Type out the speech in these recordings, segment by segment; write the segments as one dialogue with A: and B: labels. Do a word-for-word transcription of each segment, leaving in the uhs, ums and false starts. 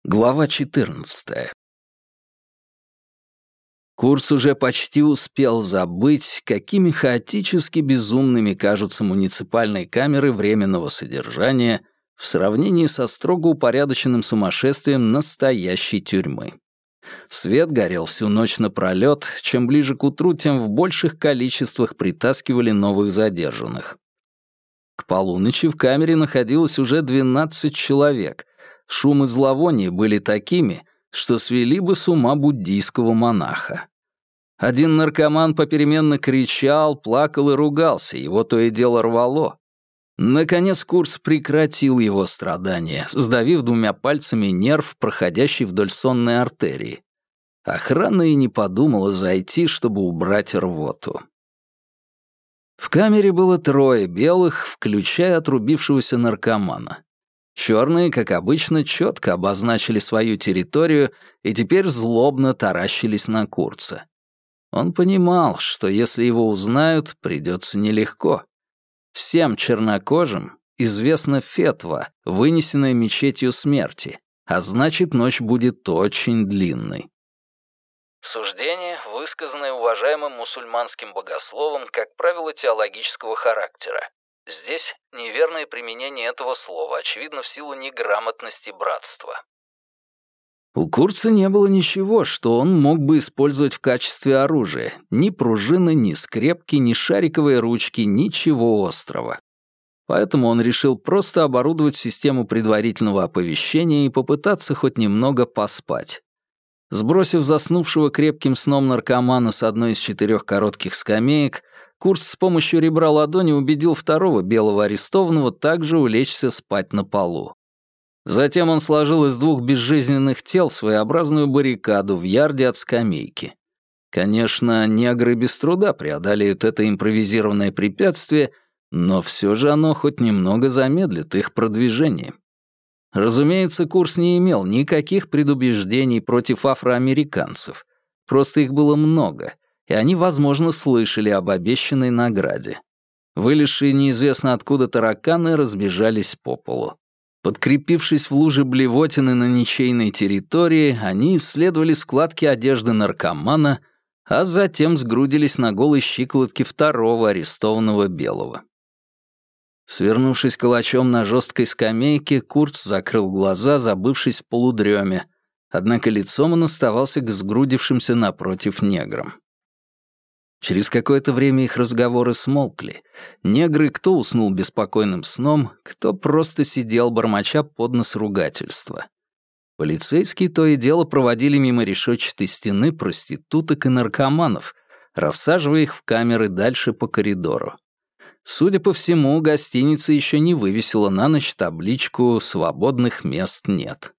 A: Глава четырнадцатая. Курц уже почти успел забыть, какими хаотически безумными кажутся муниципальные камеры временного содержания в сравнении со строго упорядоченным сумасшествием настоящей тюрьмы. Свет горел всю ночь напролёт, чем ближе к утру, тем в больших количествах притаскивали новых задержанных. К полуночи в камере находилось уже двенадцать человек. Шум и зловоние были такими, что свели бы с ума буддийского монаха. Один наркоман попеременно кричал, плакал и ругался, его то и дело рвало. Наконец Курц прекратил его страдания, сдавив двумя пальцами нерв, проходящий вдоль сонной артерии. Охрана и не подумала зайти, чтобы убрать рвоту. В камере было трое белых, включая отрубившегося наркомана. Черные, как обычно, четко обозначили свою территорию и теперь злобно таращились на Курца. Он понимал, что если его узнают, придется нелегко. Всем чернокожим известна фетва, вынесенная мечетью смерти, а значит, ночь будет очень длинной. Суждение, высказанное уважаемым мусульманским богословом, как правило, теологического характера. Здесь неверное применение этого слова, очевидно, в силу неграмотности братства. У Курца не было ничего, что он мог бы использовать в качестве оружия. Ни пружины, ни скрепки, ни шариковые ручки, ничего острого. Поэтому он решил просто оборудовать систему предварительного оповещения и попытаться хоть немного поспать. Сбросив заснувшего крепким сном наркомана с одной из четырех коротких скамеек, Курц с помощью ребра ладони убедил второго белого арестованного также улечься спать на полу. Затем он сложил из двух безжизненных тел своеобразную баррикаду в ярде от скамейки. Конечно, негры без труда преодолеют это импровизированное препятствие, но все же оно хоть немного замедлит их продвижение. Разумеется, Курц не имел никаких предубеждений против афроамериканцев. Просто их было много, и они, возможно, слышали об обещанной награде. Вылезшие неизвестно откуда тараканы разбежались по полу. Подкрепившись в луже блевотины на ничейной территории, они исследовали складки одежды наркомана, а затем сгрудились на голой щиколотке второго арестованного белого. Свернувшись калачом на жесткой скамейке, Курц закрыл глаза, забывшись в полудреме, однако лицом он оставался к сгрудившимся напротив неграм. Через какое-то время их разговоры смолкли. Негры кто уснул беспокойным сном, кто просто сидел, бормоча под нос ругательства. Полицейские то и дело проводили мимо решетчатой стены проституток и наркоманов, рассаживая их в камеры дальше по коридору. Судя по всему, гостиница еще не вывесила на ночь табличку «Свободных мест нет».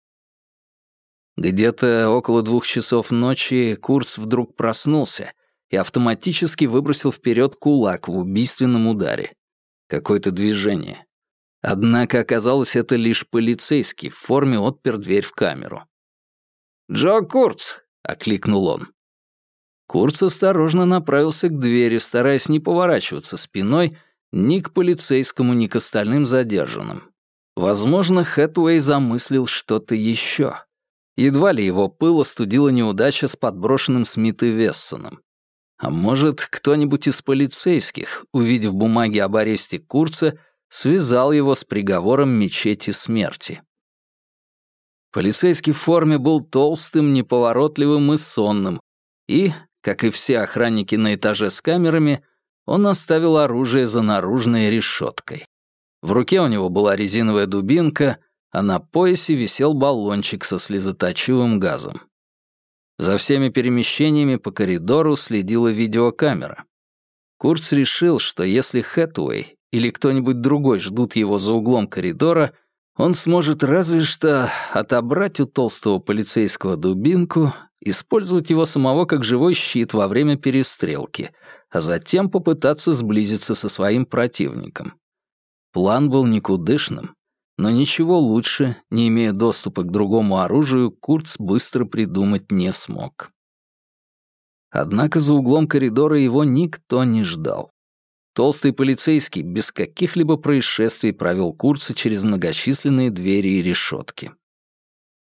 A: Где-то около двух часов ночи Курц вдруг проснулся и автоматически выбросил вперед кулак в убийственном ударе. Какое-то движение. Однако оказалось, это лишь полицейский в форме отпер дверь в камеру. «Джо Курц!» — окликнул он. Курц осторожно направился к двери, стараясь не поворачиваться спиной ни к полицейскому, ни к остальным задержанным. Возможно, Хэтуэй замыслил что-то еще. Едва ли его пыл остудила неудача с подброшенным Смит и Вессоном. А может, кто-нибудь из полицейских, увидев бумаги об аресте Курца, связал его с приговором мечети смерти. Полицейский в форме был толстым, неповоротливым и сонным, и, как и все охранники на этаже с камерами, он оставил оружие за наружной решеткой. В руке у него была резиновая дубинка, а на поясе висел баллончик со слезоточивым газом. За всеми перемещениями по коридору следила видеокамера. Курц решил, что если Хэтуэй или кто-нибудь другой ждут его за углом коридора, он сможет разве что отобрать у толстого полицейского дубинку, использовать его самого как живой щит во время перестрелки, а затем попытаться сблизиться со своим противником. План был никудышным, но ничего лучше, не имея доступа к другому оружию, Курц быстро придумать не смог. Однако за углом коридора его никто не ждал. Толстый полицейский без каких-либо происшествий провел Курца через многочисленные двери и решетки.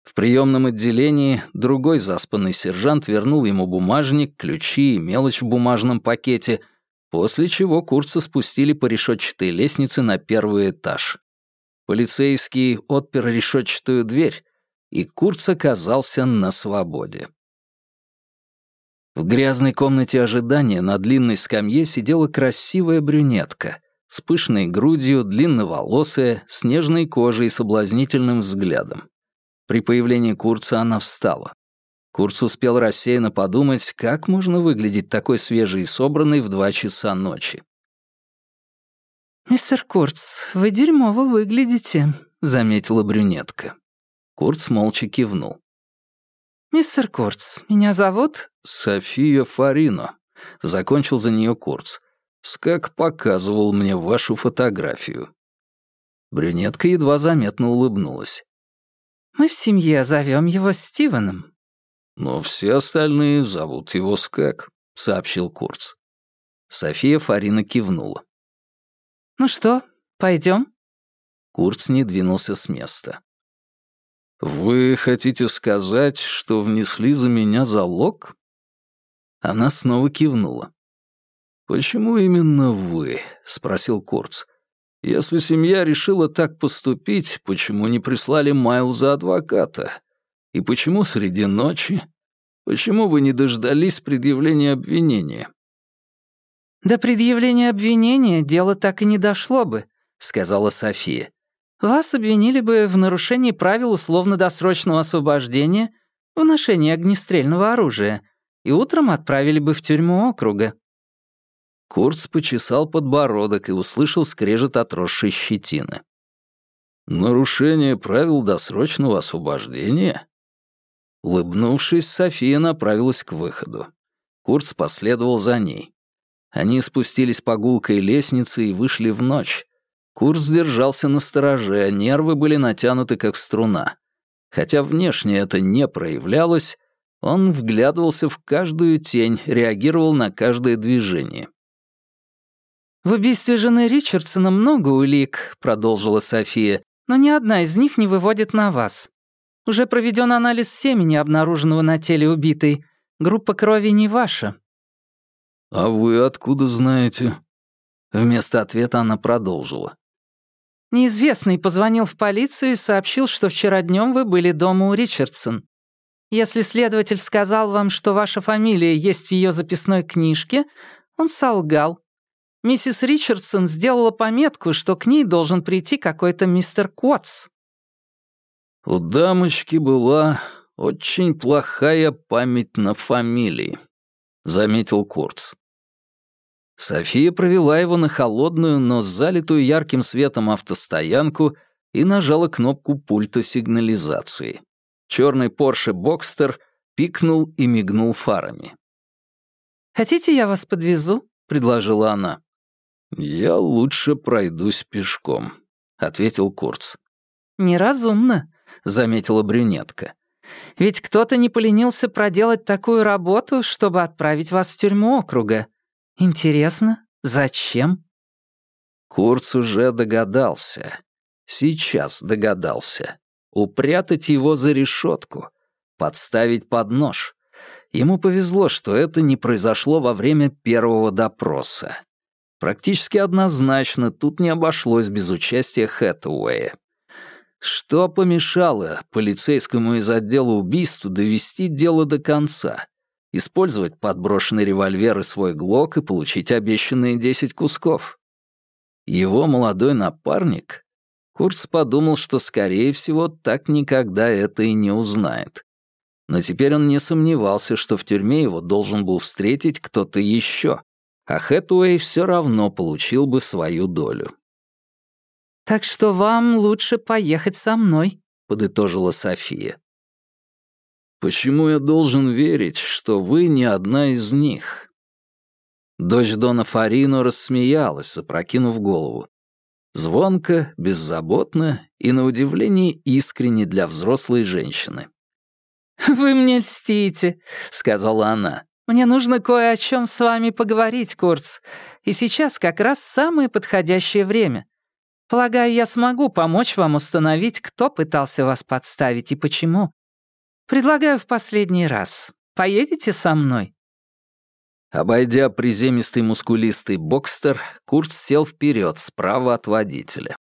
A: В приемном отделении другой заспанный сержант вернул ему бумажник, ключи и мелочь в бумажном пакете, после чего Курца спустили по решетчатой лестнице на первый этаж. Полицейский отпер решетчатую дверь, и Курц оказался на свободе. В грязной комнате ожидания на длинной скамье сидела красивая брюнетка с пышной грудью, длинноволосая, с нежной кожей и соблазнительным взглядом. При появлении Курца она встала. Курц успел рассеянно подумать, как можно выглядеть такой свежей и собранной в два часа ночи.
B: «Мистер Курц, вы дерьмово выглядите», — заметила брюнетка.
A: Курц молча кивнул.
B: «Мистер Курц, меня зовут...»
A: «София Фарино», — закончил за нее Курц. «Скак показывал мне вашу фотографию». Брюнетка едва заметно улыбнулась.
B: «Мы в семье зовем его Стивеном».
A: «Но все остальные зовут его Скак», — сообщил Курц. София Фарино кивнула.
B: «Ну что, пойдем?»
A: Курц не двинулся с места. «Вы хотите сказать, что внесли за меня залог?» Она снова кивнула. «Почему именно вы?» — спросил Курц. «Если семья решила так поступить, почему не прислали Майлза адвоката? И почему среди ночи? Почему вы не дождались предъявления обвинения?»
B: «До предъявления обвинения дело так и не дошло бы», — сказала София. «Вас обвинили бы в нарушении правил условно-досрочного освобождения, в ношении огнестрельного оружия, и утром отправили бы в тюрьму округа».
A: Курц почесал подбородок и услышал скрежет отросшей щетины. «Нарушение правил досрочного освобождения?» Улыбнувшись, София направилась к выходу. Курц последовал за ней. Они спустились по гулкой лестнице и вышли в ночь. Курц держался настороже, а нервы были натянуты как струна. Хотя внешне это не проявлялось, он вглядывался в каждую тень, реагировал на каждое движение.
B: «В убийстве жены Ричардсона много улик», — продолжила София, «но ни одна из них не выводит на вас. Уже проведен анализ семени, обнаруженного на теле убитой. Группа крови не ваша».
A: «А вы откуда знаете?» Вместо ответа она продолжила.
B: «Неизвестный позвонил в полицию и сообщил, что вчера днем вы были дома у Ричардсон. Если следователь сказал вам, что ваша фамилия есть в ее записной книжке, он солгал. Миссис Ричардсон сделала пометку, что к ней должен прийти какой-то мистер Котс».
A: «У дамочки была очень плохая память на фамилии», — заметил Курц. София провела его на холодную, но залитую ярким светом автостоянку и нажала кнопку пульта сигнализации. Черный Порше Бокстер пикнул и мигнул фарами.
B: «Хотите, я вас подвезу?» — предложила она.
A: «Я лучше пройдусь пешком», — ответил Курц.
B: «Неразумно», — заметила брюнетка. «Ведь кто-то не поленился проделать такую работу, чтобы отправить вас в тюрьму округа. Интересно, зачем?»
A: Курц уже догадался. Сейчас догадался. Упрятать его за решетку. Подставить под нож. Ему повезло, что это не произошло во время первого допроса. Практически однозначно тут не обошлось без участия Хэтэуэя. Что помешало полицейскому из отдела убийств довести дело до конца? Использовать подброшенный револьвер и свой глок и получить обещанные десять кусков? Его молодой напарник? Курц подумал, что, скорее всего, так никогда это и не узнает. Но теперь он не сомневался, что в тюрьме его должен был встретить кто-то еще, а Хэтэуэй все равно получил бы свою долю.
B: «Так что вам лучше поехать со мной», —
A: подытожила София. «Почему я должен верить, что вы не одна из них?» Дочь Дона Фарино рассмеялась, запрокинув голову. Звонко, беззаботно и, на удивление, искренне для взрослой женщины.
B: «Вы мне льстите», — сказала она. «Мне нужно кое о чем с вами поговорить, Курц. И сейчас как раз самое подходящее время. Полагаю, я смогу помочь вам установить, кто пытался вас подставить и почему. Предлагаю в последний раз. Поедете со мной?»
A: Обойдя приземистый мускулистый бокстер, Курт сел вперед, справа от водителя.